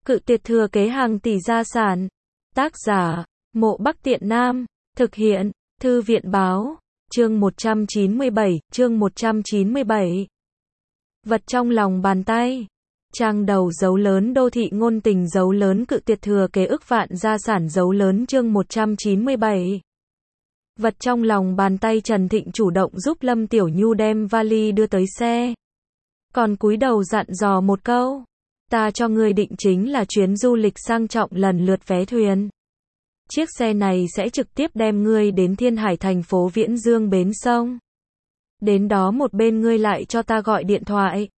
Cự tuyệt thừa kế hàng tỷ gia sản. Tác giả, Mộ Bắc Tiện Nam. Thực hiện, Thư viện báo. Chương 197, chương 197. Vật trong lòng bàn tay. Trang đầu dấu lớn đô thị ngôn tình dấu lớn cự tuyệt thừa kế ức vạn gia sản dấu lớn chương 197. Vật trong lòng bàn tay Trần Thịnh chủ động giúp Lâm Tiểu Nhu đem vali đưa tới xe. Còn cúi đầu dặn dò một câu. Ta cho ngươi định chính là chuyến du lịch sang trọng lần lượt vé thuyền. Chiếc xe này sẽ trực tiếp đem ngươi đến Thiên Hải thành phố Viễn Dương bến sông. Đến đó một bên ngươi lại cho ta gọi điện thoại.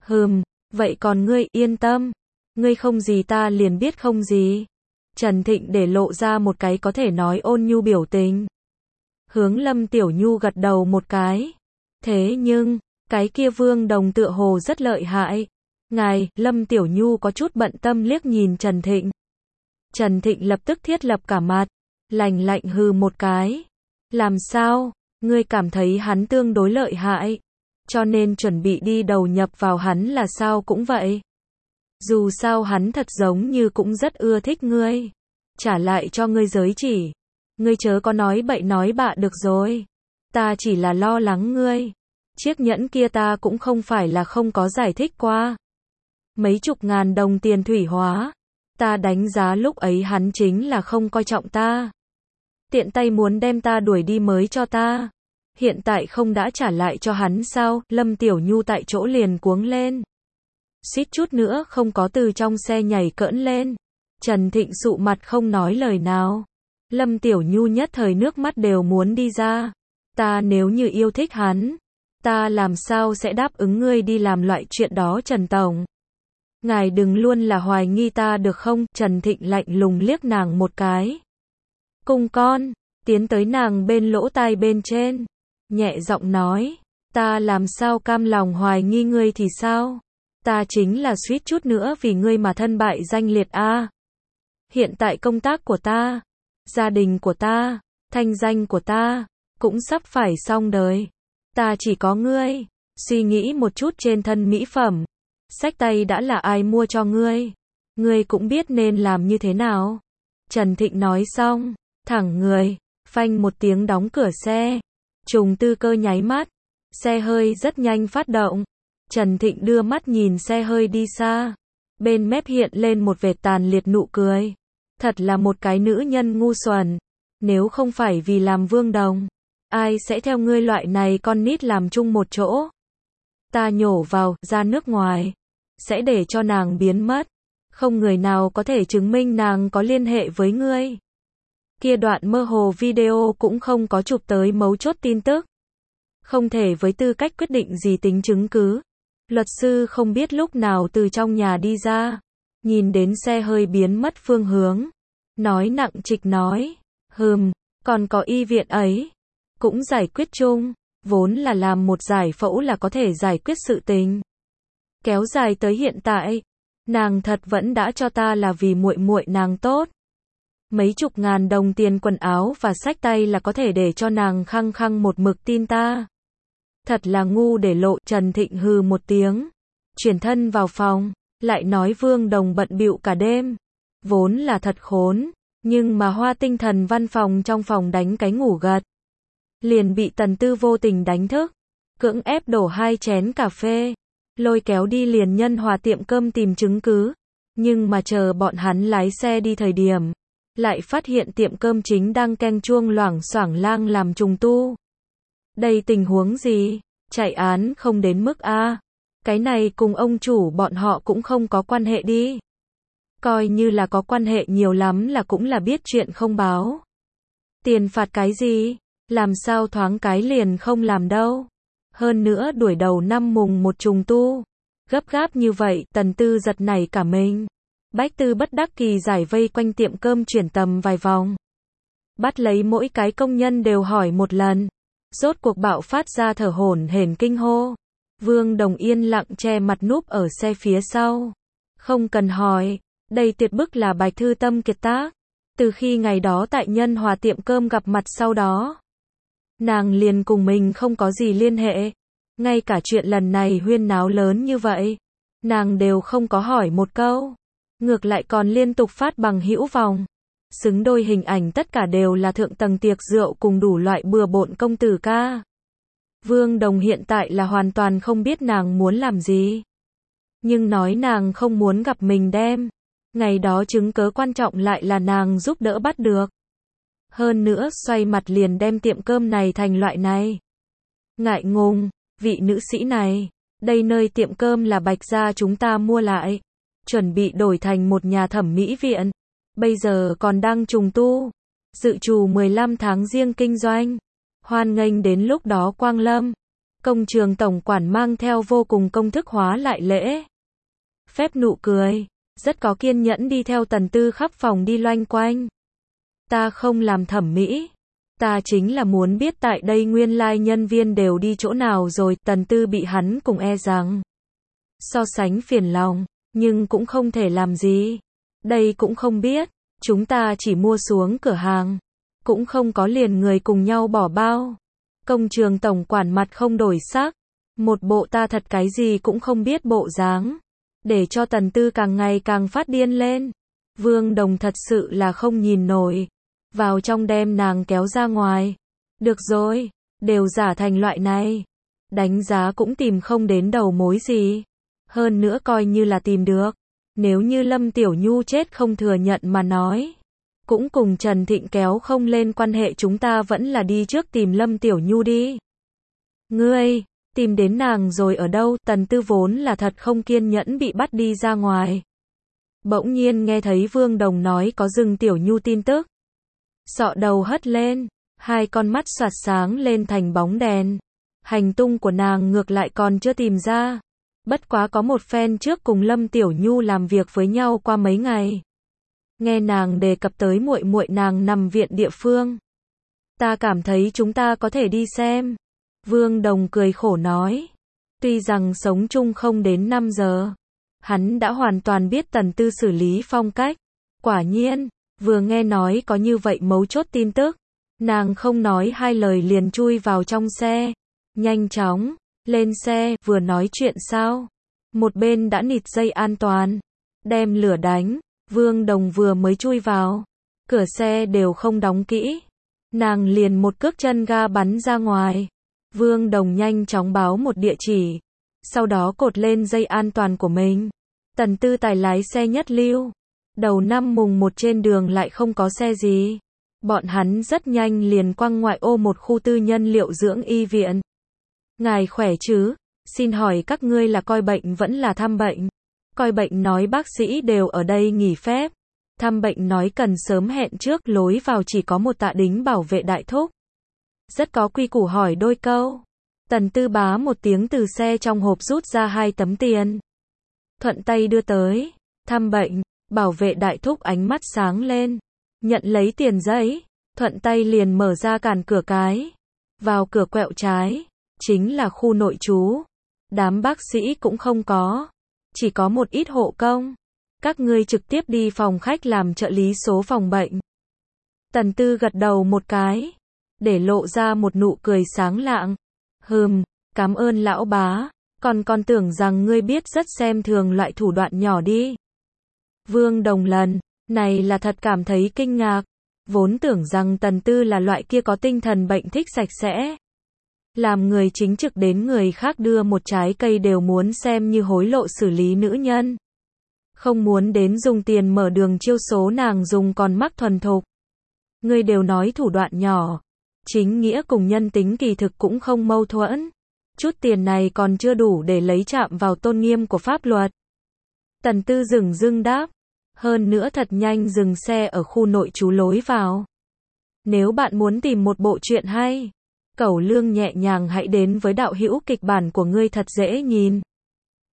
Vậy còn ngươi yên tâm. Ngươi không gì ta liền biết không gì. Trần Thịnh để lộ ra một cái có thể nói ôn nhu biểu tình. Hướng Lâm Tiểu Nhu gật đầu một cái. Thế nhưng, cái kia Vương Đồng tựa hồ rất lợi hại. Ngài, Lâm Tiểu Nhu có chút bận tâm liếc nhìn Trần Thịnh. Trần Thịnh lập tức thiết lập cả mặt. Lạnh lạnh hừ một cái. Làm sao? Ngươi cảm thấy hắn tương đối lợi hại. Cho nên chuẩn bị đi đầu nhập vào hắn là sao cũng vậy. Dù sao hắn thật giống như cũng rất ưa thích ngươi. Trả lại cho ngươi giới chỉ. Ngươi chớ có nói bậy nói bạ được rồi. Ta chỉ là lo lắng ngươi. Chiếc nhẫn kia ta cũng không phải là không có giải thích qua. Mấy chục ngàn đồng tiền thủy hóa. Ta đánh giá lúc ấy hắn chính là không coi trọng ta. Tiện tay muốn đem ta đuổi đi mới cho ta. Hiện tại không đã trả lại cho hắn sao? Lâm Tiểu Nhu tại chỗ liền cuống lên. Suýt chút nữa không có từ trong xe nhảy cỡn lên. Trần Thịnh sụ mặt không nói lời nào. Lâm Tiểu Nhu nhất thời nước mắt đều muốn đi ra. Ta nếu như yêu thích hắn, ta làm sao sẽ đáp ứng ngươi đi làm loại chuyện đó Trần Tổng. Ngài đừng luôn là hoài nghi ta được không? Trần Thịnh lạnh lùng liếc nàng một cái. Cùng con, tiến tới nàng bên lỗ tai bên trên. Nhẹ giọng nói, ta làm sao cam lòng hoài nghi ngươi thì sao? Ta chính là suýt chút nữa vì ngươi mà thân bại danh liệt a. Hiện tại công tác của ta, gia đình của ta, thanh danh của ta, cũng sắp phải xong đời. Ta chỉ có ngươi. Suy nghĩ một chút trên thân mỹ phẩm. Xách tay đã là ai mua cho ngươi. Ngươi cũng biết nên làm như thế nào. Trần Thịnh nói xong, thẳng người, phanh một tiếng đóng cửa xe. Trùng tư cơ nháy mắt. Xe hơi rất nhanh phát động. Trần Thịnh đưa mắt nhìn xe hơi đi xa. Bên mép hiện lên một vệt tàn liệt nụ cười. Thật là một cái nữ nhân ngu xuẩn. Nếu không phải vì làm Vương Đồng, ai sẽ theo ngươi loại này con nít làm chung một chỗ. Ta nhổ vào, ra nước ngoài. Sẽ để cho nàng biến mất. Không người nào có thể chứng minh nàng có liên hệ với ngươi. Kia đoạn mơ hồ video cũng không có chụp tới mấu chốt tin tức. Không thể với tư cách quyết định gì tính chứng cứ. Luật sư không biết lúc nào từ trong nhà đi ra. Nhìn đến xe hơi biến mất phương hướng. Nói nặng trịch nói. Còn có y viện ấy. Cũng giải quyết chung. Vốn là làm một giải phẫu là có thể giải quyết sự tình. Kéo dài tới hiện tại. Nàng thật vẫn đã cho ta là vì muội muội nàng tốt. Mấy chục ngàn đồng tiền quần áo và xách tay là có thể để cho nàng khăng khăng một mực tin ta. Thật là ngu để lộ. Trần Thịnh hừ một tiếng. Chuyển thân vào phòng. Lại nói Vương Đồng bận bịu cả đêm. Vốn là thật khốn. Nhưng mà Hoa Tinh Thần văn phòng trong phòng đánh cái ngủ gật. Liền bị Tần Tư vô tình đánh thức. Cưỡng ép đổ 2 chén cà phê. Lôi kéo đi liền Nhân Hòa tiệm cơm tìm chứng cứ. Nhưng mà chờ bọn hắn lái xe đi thời điểm. Lại phát hiện tiệm cơm chính đang keng chuông loảng xoảng lang làm trùng tu. Đây tình huống gì? Chạy án không đến mức a. Cái này cùng ông chủ bọn họ cũng không có quan hệ đi. Coi như là có quan hệ nhiều lắm là cũng là biết chuyện không báo. Tiền phạt cái gì? Làm sao thoáng cái liền không làm đâu. Hơn nữa đuổi đầu năm mùng 1 trùng tu. Gấp gáp như vậy, Tần Tư giật nảy cả mình. Bách Tư bất đắc kỳ giải vây quanh tiệm cơm chuyển tầm vài vòng. Bắt lấy mỗi cái công nhân đều hỏi một lần. Rốt cuộc bạo phát ra thở hổn hển kinh hô. Vương Đồng yên lặng che mặt núp ở xe phía sau. Không cần hỏi, đây tuyệt bức là Bạch Thư Tâm kiệt tác. Từ khi ngày đó tại Nhân Hòa tiệm cơm gặp mặt sau đó. Nàng liền cùng mình không có gì liên hệ. Ngay cả chuyện lần này huyên náo lớn như vậy. Nàng đều không có hỏi một câu. Ngược lại còn liên tục phát bằng hữu vòng. Xứng đôi hình ảnh tất cả đều là thượng tầng tiệc rượu cùng đủ loại bừa bộn công tử ca. Vương Đồng hiện tại là hoàn toàn không biết nàng muốn làm gì. Nhưng nói nàng không muốn gặp mình đem. Ngày đó chứng cớ quan trọng lại là nàng giúp đỡ bắt được. Hơn nữa xoay mặt liền đem tiệm cơm này thành loại này. Ngại ngùng, vị nữ sĩ này. Đây nơi tiệm cơm là Bạch gia chúng ta mua lại. Chuẩn bị đổi thành một nhà thẩm mỹ viện. Bây giờ còn đang trùng tu. Dự trù 15 tháng riêng kinh doanh. Hoan nghênh đến lúc đó quang lâm. Công trường tổng quản mang theo vô cùng công thức hóa lại lễ. Phép nụ cười. Rất có kiên nhẫn đi theo Tần Tư khắp phòng đi loanh quanh. Ta không làm thẩm mỹ. Ta chính là muốn biết tại đây nguyên lai nhân viên đều đi chỗ nào rồi. Tần Tư bị hắn cùng e rằng so sánh phiền lòng. Nhưng cũng không thể làm gì. Đây cũng không biết. Chúng ta chỉ mua xuống cửa hàng. Cũng không có liền người cùng nhau bỏ bao. Công trường tổng quản mặt không đổi sắc. Một bộ ta thật cái gì cũng không biết bộ dáng. Để cho Tần Tư càng ngày càng phát điên lên. Vương Đồng thật sự là không nhìn nổi. Vào trong đem nàng kéo ra ngoài. Được rồi, đều giả thành loại này. Đánh giá cũng tìm không đến đầu mối gì. Hơn nữa coi như là tìm được. Nếu như Lâm Tiểu Nhu chết không thừa nhận mà nói. Cũng cùng Trần Thịnh kéo không lên quan hệ, chúng ta vẫn là đi trước tìm Lâm Tiểu Nhu đi. Ngươi, tìm đến nàng rồi ở đâu? Tần Tư vốn là thật không kiên nhẫn bị bắt đi ra ngoài. Bỗng nhiên nghe thấy Vương Đồng nói có dừng Tiểu Nhu tin tức. Sọ đầu hất lên, hai con mắt xoạt sáng lên thành bóng đèn. Hành tung của nàng ngược lại còn chưa tìm ra. Bất quá có một phen trước cùng Lâm Tiểu Nhu làm việc với nhau qua mấy ngày. Nghe nàng đề cập tới muội muội nàng nằm viện địa phương. Ta cảm thấy chúng ta có thể đi xem. Vương Đồng cười khổ nói. Tuy rằng sống chung không đến 5 giờ. Hắn đã hoàn toàn biết Tần Tư xử lý phong cách. Quả nhiên, vừa nghe nói có như vậy mấu chốt tin tức. Nàng không nói hai lời liền chui vào trong xe. Nhanh chóng, lên xe, vừa nói chuyện sao. Một bên đã nịt dây an toàn. Đem lửa đánh. Vương Đồng vừa mới chui vào. Cửa xe đều không đóng kỹ. Nàng liền một cước chân ga bắn ra ngoài. Vương Đồng nhanh chóng báo một địa chỉ. Sau đó cột lên dây an toàn của mình. Tần Tư tài lái xe nhất lưu. Đầu năm mùng 1 trên đường lại không có xe gì. Bọn hắn rất nhanh liền quăng ngoại ô một khu tư nhân liệu dưỡng y viện. Ngài khỏe chứ? Xin hỏi các ngươi là coi bệnh vẫn là thăm bệnh? Coi bệnh nói bác sĩ đều ở đây nghỉ phép. Thăm bệnh nói cần sớm hẹn trước, lối vào chỉ có một tạ đính bảo vệ đại thúc. Rất có quy củ hỏi đôi câu. Tần Tư bá một tiếng từ xe trong hộp rút ra 2 tấm tiền. Thuận tay đưa tới. Thăm bệnh, bảo vệ đại thúc ánh mắt sáng lên. Nhận lấy tiền giấy. Thuận tay liền mở ra cản cửa cái. Vào cửa quẹo trái. Chính là khu nội trú. Đám bác sĩ cũng không có. Chỉ có một ít hộ công. Các ngươi trực tiếp đi phòng khách làm trợ lý số phòng bệnh. Tần Tư gật đầu một cái. Để lộ ra một nụ cười sáng lạng. Cảm ơn lão bá. Còn tưởng rằng ngươi biết rất xem thường loại thủ đoạn nhỏ đi. Vương Đồng lần này là thật cảm thấy kinh ngạc. Vốn tưởng rằng Tần Tư là loại kia có tinh thần bệnh thích sạch sẽ. Làm người chính trực đến người khác đưa một trái cây đều muốn xem như hối lộ xử lý nữ nhân. Không muốn đến dùng tiền mở đường chiêu số nàng dùng còn mắc thuần thục. Ngươi đều nói thủ đoạn nhỏ. Chính nghĩa cùng nhân tính kỳ thực cũng không mâu thuẫn. Chút tiền này còn chưa đủ để lấy chạm vào tôn nghiêm của pháp luật. Tần Tư dửng dưng đáp. Hơn nữa thật nhanh dừng xe ở khu nội trú lối vào. Nếu bạn muốn tìm một bộ truyện hay, cẩu lương nhẹ nhàng hãy đến với đạo hữu kịch bản của ngươi thật dễ nhìn.